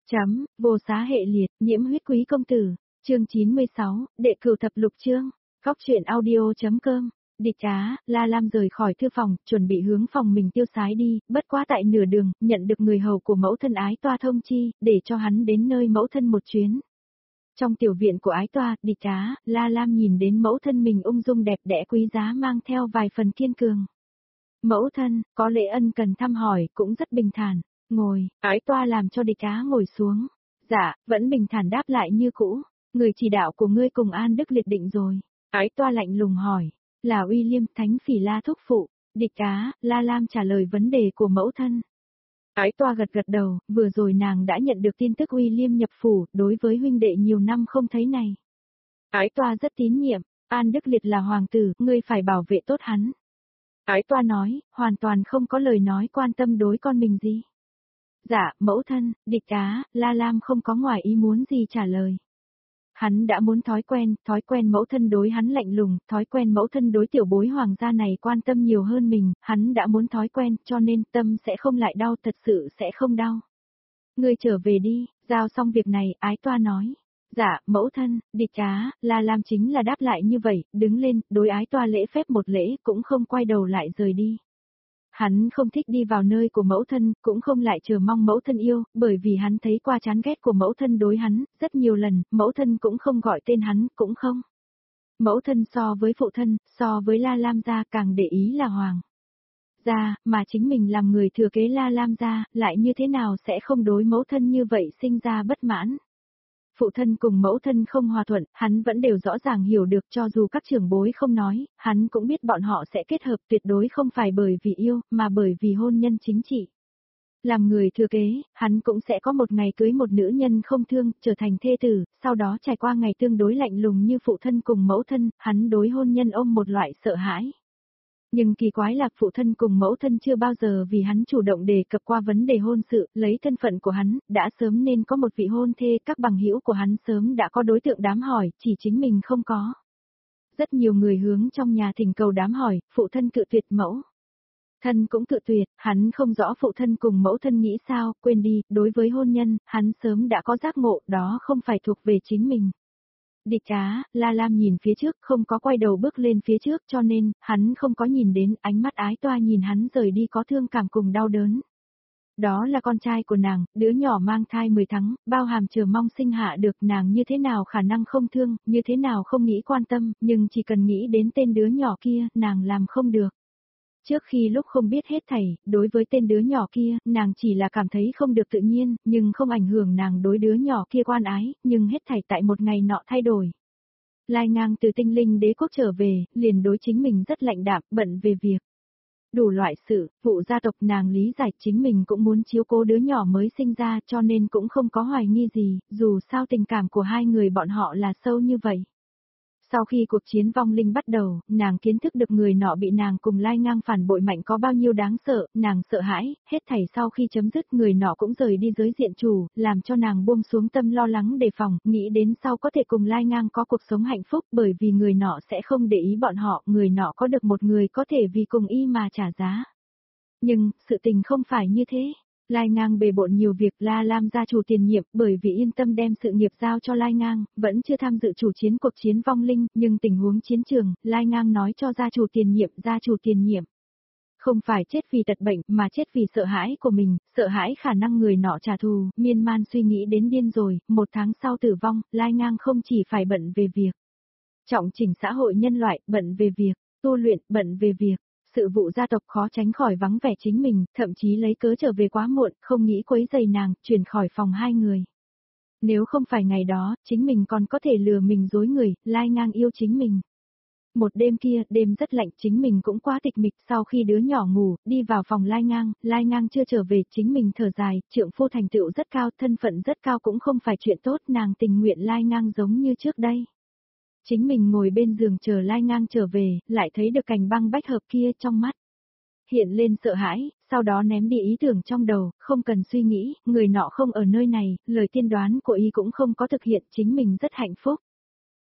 Chấm, vô xá hệ liệt, nhiễm huyết quý công tử, chương 96, đệ cửu thập lục chương, góc truyện audio.com. Địch Á, La Lam rời khỏi thư phòng, chuẩn bị hướng phòng mình tiêu sái đi, bất quá tại nửa đường, nhận được người hầu của mẫu thân Ái Toa thông chi, để cho hắn đến nơi mẫu thân một chuyến. Trong tiểu viện của Ái Toa, Địch Á, La Lam nhìn đến mẫu thân mình ung dung đẹp đẽ quý giá mang theo vài phần kiên cường. Mẫu thân, có lễ ân cần thăm hỏi, cũng rất bình thản. Ngồi, Ái Toa làm cho Địch Á ngồi xuống. Dạ, vẫn bình thản đáp lại như cũ. Người chỉ đạo của ngươi cùng An Đức liệt định rồi. Ái Toa lạnh lùng hỏi. Là Uy Liêm Thánh Phỉ La thúc phụ. Địch Á, La Lam trả lời vấn đề của mẫu thân. Ái Toa gật gật đầu, vừa rồi nàng đã nhận được tin tức Uy Liêm nhập phủ, đối với huynh đệ nhiều năm không thấy này. Ái Toa rất tín nhiệm, An Đức Liệt là hoàng tử, ngươi phải bảo vệ tốt hắn. Ái Toa nói, hoàn toàn không có lời nói quan tâm đối con mình gì. Dạ, mẫu thân, Địch Á, La Lam không có ngoài ý muốn gì trả lời. Hắn đã muốn thói quen mẫu thân đối hắn lạnh lùng, thói quen mẫu thân đối tiểu bối hoàng gia này quan tâm nhiều hơn mình, hắn đã muốn thói quen, cho nên tâm sẽ không lại đau, thật sự sẽ không đau. Ngươi trở về đi, giao xong việc này, Ái Toa nói. Dạ, mẫu thân, Địch Á, La Lam chính là đáp lại như vậy, đứng lên, đối Ái Toa lễ phép một lễ, cũng không quay đầu lại rời đi. Hắn không thích đi vào nơi của mẫu thân, cũng không lại chờ mong mẫu thân yêu, bởi vì hắn thấy qua chán ghét của mẫu thân đối hắn, rất nhiều lần, mẫu thân cũng không gọi tên hắn, cũng không. Mẫu thân so với phụ thân, so với La Lam gia càng để ý là hoàng gia, mà chính mình làm người thừa kế La Lam gia, lại như thế nào sẽ không đối mẫu thân như vậy sinh ra bất mãn. Phụ thân cùng mẫu thân không hòa thuận, hắn vẫn đều rõ ràng hiểu được, cho dù các trưởng bối không nói, hắn cũng biết bọn họ sẽ kết hợp, tuyệt đối không phải bởi vì yêu, mà bởi vì hôn nhân chính trị. Làm người thừa kế, hắn cũng sẽ có một ngày cưới một nữ nhân không thương, trở thành thê tử, sau đó trải qua ngày tương đối lạnh lùng như phụ thân cùng mẫu thân, hắn đối hôn nhân ôm một loại sợ hãi. Nhưng kỳ quái là phụ thân cùng mẫu thân chưa bao giờ vì hắn chủ động đề cập qua vấn đề hôn sự, lấy thân phận của hắn, đã sớm nên có một vị hôn thê, các bằng hữu của hắn sớm đã có đối tượng đám hỏi, chỉ chính mình không có. Rất nhiều người hướng trong nhà thỉnh cầu đám hỏi, phụ thân cự tuyệt mẫu thân cũng cự tuyệt, hắn không rõ phụ thân cùng mẫu thân nghĩ sao, quên đi, đối với hôn nhân, hắn sớm đã có giác ngộ, đó không phải thuộc về chính mình. Địch Á, La Lam nhìn phía trước, không có quay đầu bước lên phía trước, cho nên, hắn không có nhìn đến, ánh mắt Ái Toa nhìn hắn rời đi có thương cảm cùng đau đớn. Đó là con trai của nàng, đứa nhỏ mang thai 10 tháng, bao hàm chờ mong sinh hạ được, nàng như thế nào khả năng không thương, như thế nào không nghĩ quan tâm, nhưng chỉ cần nghĩ đến tên đứa nhỏ kia, nàng làm không được. Trước khi lúc không biết hết thảy, đối với tên đứa nhỏ kia, nàng chỉ là cảm thấy không được tự nhiên, nhưng không ảnh hưởng nàng đối đứa nhỏ kia quan ái, nhưng hết thảy tại một ngày nọ thay đổi. Lai Ngang từ Tinh Linh Đế quốc trở về, liền đối chính mình rất lạnh đạm, bận về việc. Đủ loại sự, vụ gia tộc nàng lý giải chính mình cũng muốn chiếu cố đứa nhỏ mới sinh ra cho nên cũng không có hoài nghi gì, dù sao tình cảm của hai người bọn họ là sâu như vậy. Sau khi cuộc chiến vong linh bắt đầu, nàng kiến thức được người nọ bị nàng cùng Lai Ngang phản bội mạnh có bao nhiêu đáng sợ, nàng sợ hãi, hết thảy sau khi chấm dứt người nọ cũng rời đi giới diện chủ, làm cho nàng buông xuống tâm lo lắng đề phòng, nghĩ đến sau có thể cùng Lai Ngang có cuộc sống hạnh phúc bởi vì người nọ sẽ không để ý bọn họ, người nọ có được một người có thể vì cùng y mà trả giá. Nhưng, sự tình không phải như thế. Lai Ngang bề bộn nhiều việc, La Lam gia chủ tiền nhiệm, bởi vì yên tâm đem sự nghiệp giao cho Lai Ngang, vẫn chưa tham dự chủ chiến cuộc chiến vong linh, nhưng tình huống chiến trường, Lai Ngang nói cho gia chủ tiền nhiệm. Không phải chết vì tật bệnh, mà chết vì sợ hãi của mình, sợ hãi khả năng người nọ trả thù, miên man suy nghĩ đến điên rồi, 1 tháng sau tử vong, Lai Ngang không chỉ phải bận về việc trọng chỉnh xã hội nhân loại, bận về việc tu luyện, bận về việc sự vụ gia tộc khó tránh khỏi vắng vẻ chính mình, thậm chí lấy cớ trở về quá muộn, không nghĩ quấy rầy nàng, chuyển khỏi phòng hai người. Nếu không phải ngày đó, chính mình còn có thể lừa mình dối người, Lai Ngang yêu chính mình. Một đêm kia, đêm rất lạnh, chính mình cũng quá tịch mịch, sau khi đứa nhỏ ngủ, đi vào phòng Lai Ngang chưa trở về, chính mình thở dài, trượng phu thành tựu rất cao, thân phận rất cao cũng không phải chuyện tốt, nàng tình nguyện Lai Ngang giống như trước đây. Chính mình ngồi bên giường chờ Lai Ngang trở về, lại thấy được cành băng bách hợp kia trong mắt. Hiện lên sợ hãi, sau đó ném đi ý tưởng trong đầu, không cần suy nghĩ, người nọ không ở nơi này, lời tiên đoán của y cũng không có thực hiện, chính mình rất hạnh phúc.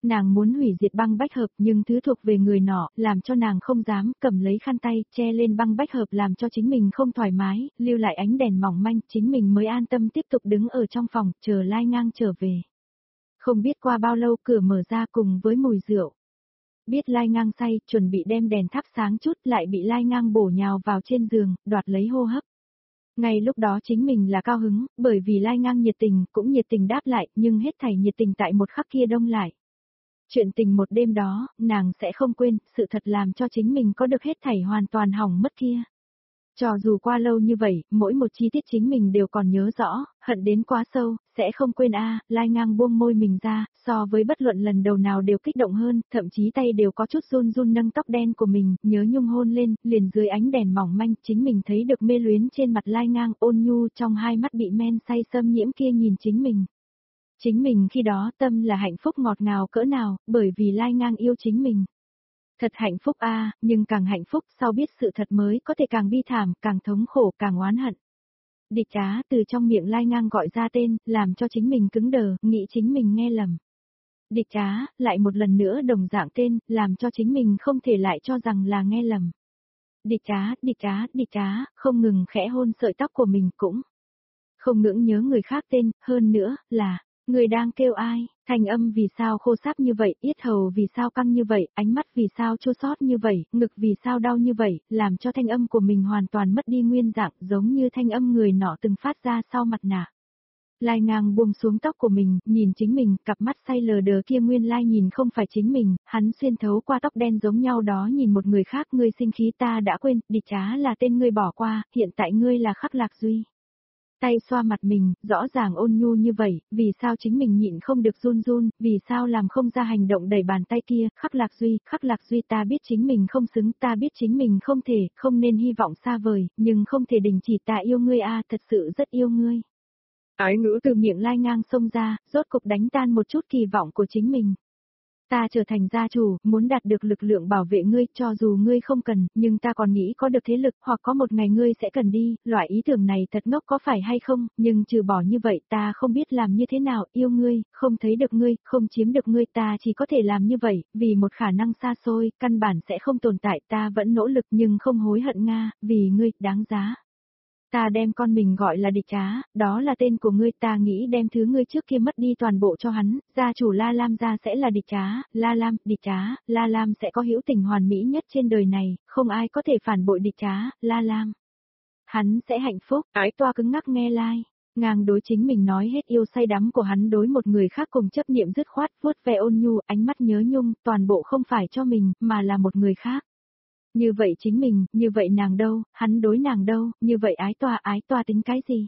Nàng muốn hủy diệt băng bách hợp nhưng thứ thuộc về người nọ làm cho nàng không dám, cầm lấy khăn tay che lên băng bách hợp làm cho chính mình không thoải mái, lưu lại ánh đèn mỏng manh, chính mình mới an tâm tiếp tục đứng ở trong phòng, chờ Lai Ngang trở về. Không biết qua bao lâu cửa mở ra cùng với mùi rượu. Biết Lai Ngang say, chuẩn bị đem đèn thắp sáng chút lại bị Lai Ngang bổ nhào vào trên giường, đoạt lấy hô hấp. Ngay lúc đó chính mình là cao hứng, bởi vì Lai Ngang nhiệt tình, cũng nhiệt tình đáp lại, nhưng hết thảy nhiệt tình tại một khắc kia đông lại. Chuyện tình một đêm đó, nàng sẽ không quên, sự thật làm cho chính mình có được hết thảy hoàn toàn hỏng mất kia. Cho dù qua lâu như vậy, mỗi một chi tiết chính mình đều còn nhớ rõ, hận đến quá sâu, sẽ không quên Lai Ngang buông môi mình ra, so với bất luận lần đầu nào đều kích động hơn, thậm chí tay đều có chút run run nâng tóc đen của mình, nhớ nhung hôn lên, liền dưới ánh đèn mỏng manh, chính mình thấy được mê luyến trên mặt Lai Ngang ôn nhu trong hai mắt bị men say xâm nhiễm kia nhìn chính mình. Chính mình khi đó tâm là hạnh phúc ngọt ngào cỡ nào, bởi vì Lai Ngang yêu chính mình. Thật hạnh phúc nhưng càng hạnh phúc sau biết sự thật mới có thể càng bi thảm, càng thống khổ, càng oán hận. Địch Trá từ trong miệng Lai Ngang gọi ra tên, làm cho chính mình cứng đờ, nghĩ chính mình nghe lầm. Địch Trá, lại một lần nữa đồng dạng tên, làm cho chính mình không thể lại cho rằng là nghe lầm. Địch Trá, địch Trá, địch Trá, không ngừng khẽ hôn sợi tóc của mình cũng. Không ngưỡng nhớ người khác tên, hơn nữa, là, người đang kêu ai, thanh âm vì sao khô sáp như vậy, yết hầu vì sao căng như vậy, ánh mắt vì sao chua xót như vậy, ngực vì sao đau như vậy, làm cho thanh âm của mình hoàn toàn mất đi nguyên dạng, giống như thanh âm người nọ từng phát ra sau mặt nạ. Lai Ngang buông xuống tóc của mình, nhìn chính mình, cặp mắt say lờ đờ kia nguyên lai nhìn không phải chính mình, hắn xuyên thấu qua tóc đen giống nhau đó nhìn một người khác, ngươi sinh khí ta đã quên, Địch Trá là tên ngươi bỏ qua, hiện tại ngươi là Khắc Lạc Duy. Tay xoa mặt mình, rõ ràng ôn nhu như vậy, vì sao chính mình nhịn không được run run, vì sao làm không ra hành động đẩy bàn tay kia, Khắc Lạc Duy ta biết chính mình không xứng, ta biết chính mình không thể, không nên hy vọng xa vời, nhưng không thể đình chỉ ta yêu ngươi thật sự rất yêu ngươi. Ái ngữ từ miệng Lai Ngang xông ra, rốt cục đánh tan một chút kỳ vọng của chính mình. Ta trở thành gia chủ, muốn đạt được lực lượng bảo vệ ngươi, cho dù ngươi không cần, nhưng ta còn nghĩ có được thế lực, hoặc có một ngày ngươi sẽ cần đi, loại ý tưởng này thật ngốc có phải hay không, nhưng trừ bỏ như vậy ta không biết làm như thế nào, yêu ngươi, không thấy được ngươi, không chiếm được ngươi, ta chỉ có thể làm như vậy, vì một khả năng xa xôi, căn bản sẽ không tồn tại, ta vẫn nỗ lực nhưng không hối hận Nga, vì ngươi, đáng giá. Ta đem con mình gọi là Địch Trá, đó là tên của ngươi, ta nghĩ đem thứ ngươi trước kia mất đi toàn bộ cho hắn, gia chủ La Lam gia sẽ là Địch Trá, La Lam, Địch Trá, La Lam sẽ có hữu tình hoàn mỹ nhất trên đời này, không ai có thể phản bội Địch Trá, La Lam. Hắn sẽ hạnh phúc, Ái Toa cứng ngắc nghe Lai Ngang đối chính mình nói hết yêu say đắm của hắn đối một người khác cùng chấp niệm dứt khoát, vuốt ve ôn nhu, ánh mắt nhớ nhung, toàn bộ không phải cho mình, mà là một người khác. Như vậy chính mình, như vậy nàng đâu, hắn đối nàng đâu, như vậy ái toa tính cái gì?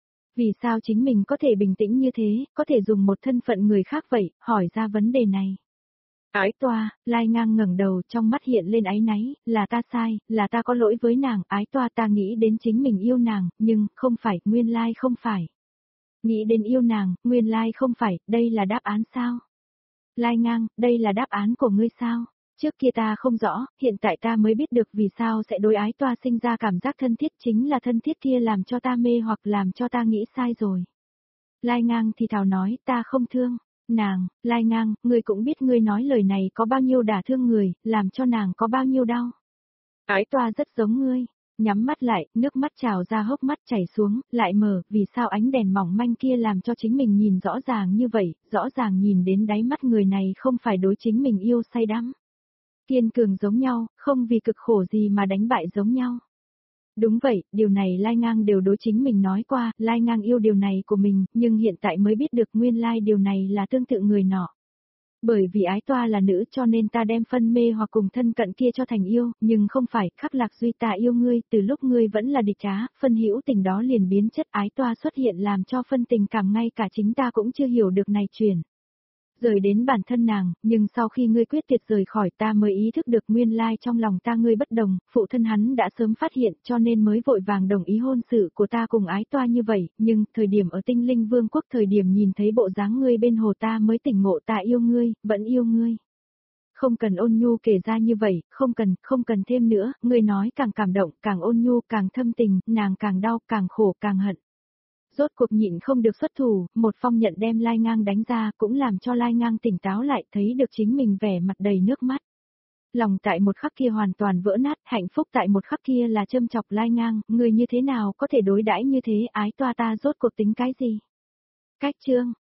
Vì sao chính mình có thể bình tĩnh như thế, có thể dùng một thân phận người khác vậy, hỏi ra vấn đề này. Ái toa, Lai Ngang ngẩng đầu trong mắt hiện lên áy náy, là ta sai, là ta có lỗi với nàng, ái toa ta nghĩ đến chính mình yêu nàng, nhưng, không phải, nguyên lai không phải. Nghĩ đến yêu nàng, nguyên lai không phải, đây là đáp án sao? Lai Ngang, đây là đáp án của ngươi sao? Trước kia ta không rõ, hiện tại ta mới biết được vì sao sẽ đối ái toa sinh ra cảm giác thân thiết chính là thân thiết kia làm cho ta mê hoặc làm cho ta nghĩ sai rồi. Lai Ngang thì thào nói ta không thương, nàng, Lai Ngang, ngươi cũng biết ngươi nói lời này có bao nhiêu đả thương người, làm cho nàng có bao nhiêu đau. Ái toa rất giống ngươi, nhắm mắt lại, nước mắt trào ra hốc mắt chảy xuống, lại mở, vì sao ánh đèn mỏng manh kia làm cho chính mình nhìn rõ ràng như vậy, rõ ràng nhìn đến đáy mắt người này không phải đối chính mình yêu say đắm. Kiên cường giống nhau, không vì cực khổ gì mà đánh bại giống nhau. Đúng vậy, điều này Lai Ngang đều đối chính mình nói qua, Lai Ngang yêu điều này của mình, nhưng hiện tại mới biết được nguyên lai điều này là tương tự người nọ. Bởi vì ái toa là nữ cho nên ta đem phân mê hoặc cùng thân cận kia cho thành yêu, nhưng không phải, Khắc Lạc Duy ta yêu ngươi, từ lúc ngươi vẫn là địch trá, phân hữu tình đó liền biến chất ái toa xuất hiện làm cho phân tình cảm ngay cả chính ta cũng chưa hiểu được này chuyển. Rời đến bản thân nàng, nhưng sau khi ngươi quyết tuyệt rời khỏi ta mới ý thức được nguyên lai trong lòng ta ngươi bất đồng, phụ thân hắn đã sớm phát hiện cho nên mới vội vàng đồng ý hôn sự của ta cùng ái toa như vậy, nhưng thời điểm ở Tinh Linh Vương quốc thời điểm nhìn thấy bộ dáng ngươi bên hồ ta mới tỉnh ngộ ta yêu ngươi, vẫn yêu ngươi. Không cần ôn nhu kể ra như vậy, không cần thêm nữa, ngươi nói càng cảm động, càng ôn nhu, càng thâm tình, nàng càng đau, càng khổ, càng hận. Rốt cuộc nhịn không được xuất thủ, một phong nhận đem Lai Ngang đánh ra, cũng làm cho Lai Ngang tỉnh táo lại, thấy được chính mình vẻ mặt đầy nước mắt. Lòng tại một khắc kia hoàn toàn vỡ nát, hạnh phúc tại một khắc kia là châm chọc Lai Ngang, người như thế nào có thể đối đãi như thế, ái toa ta rốt cuộc tính cái gì? Cách chương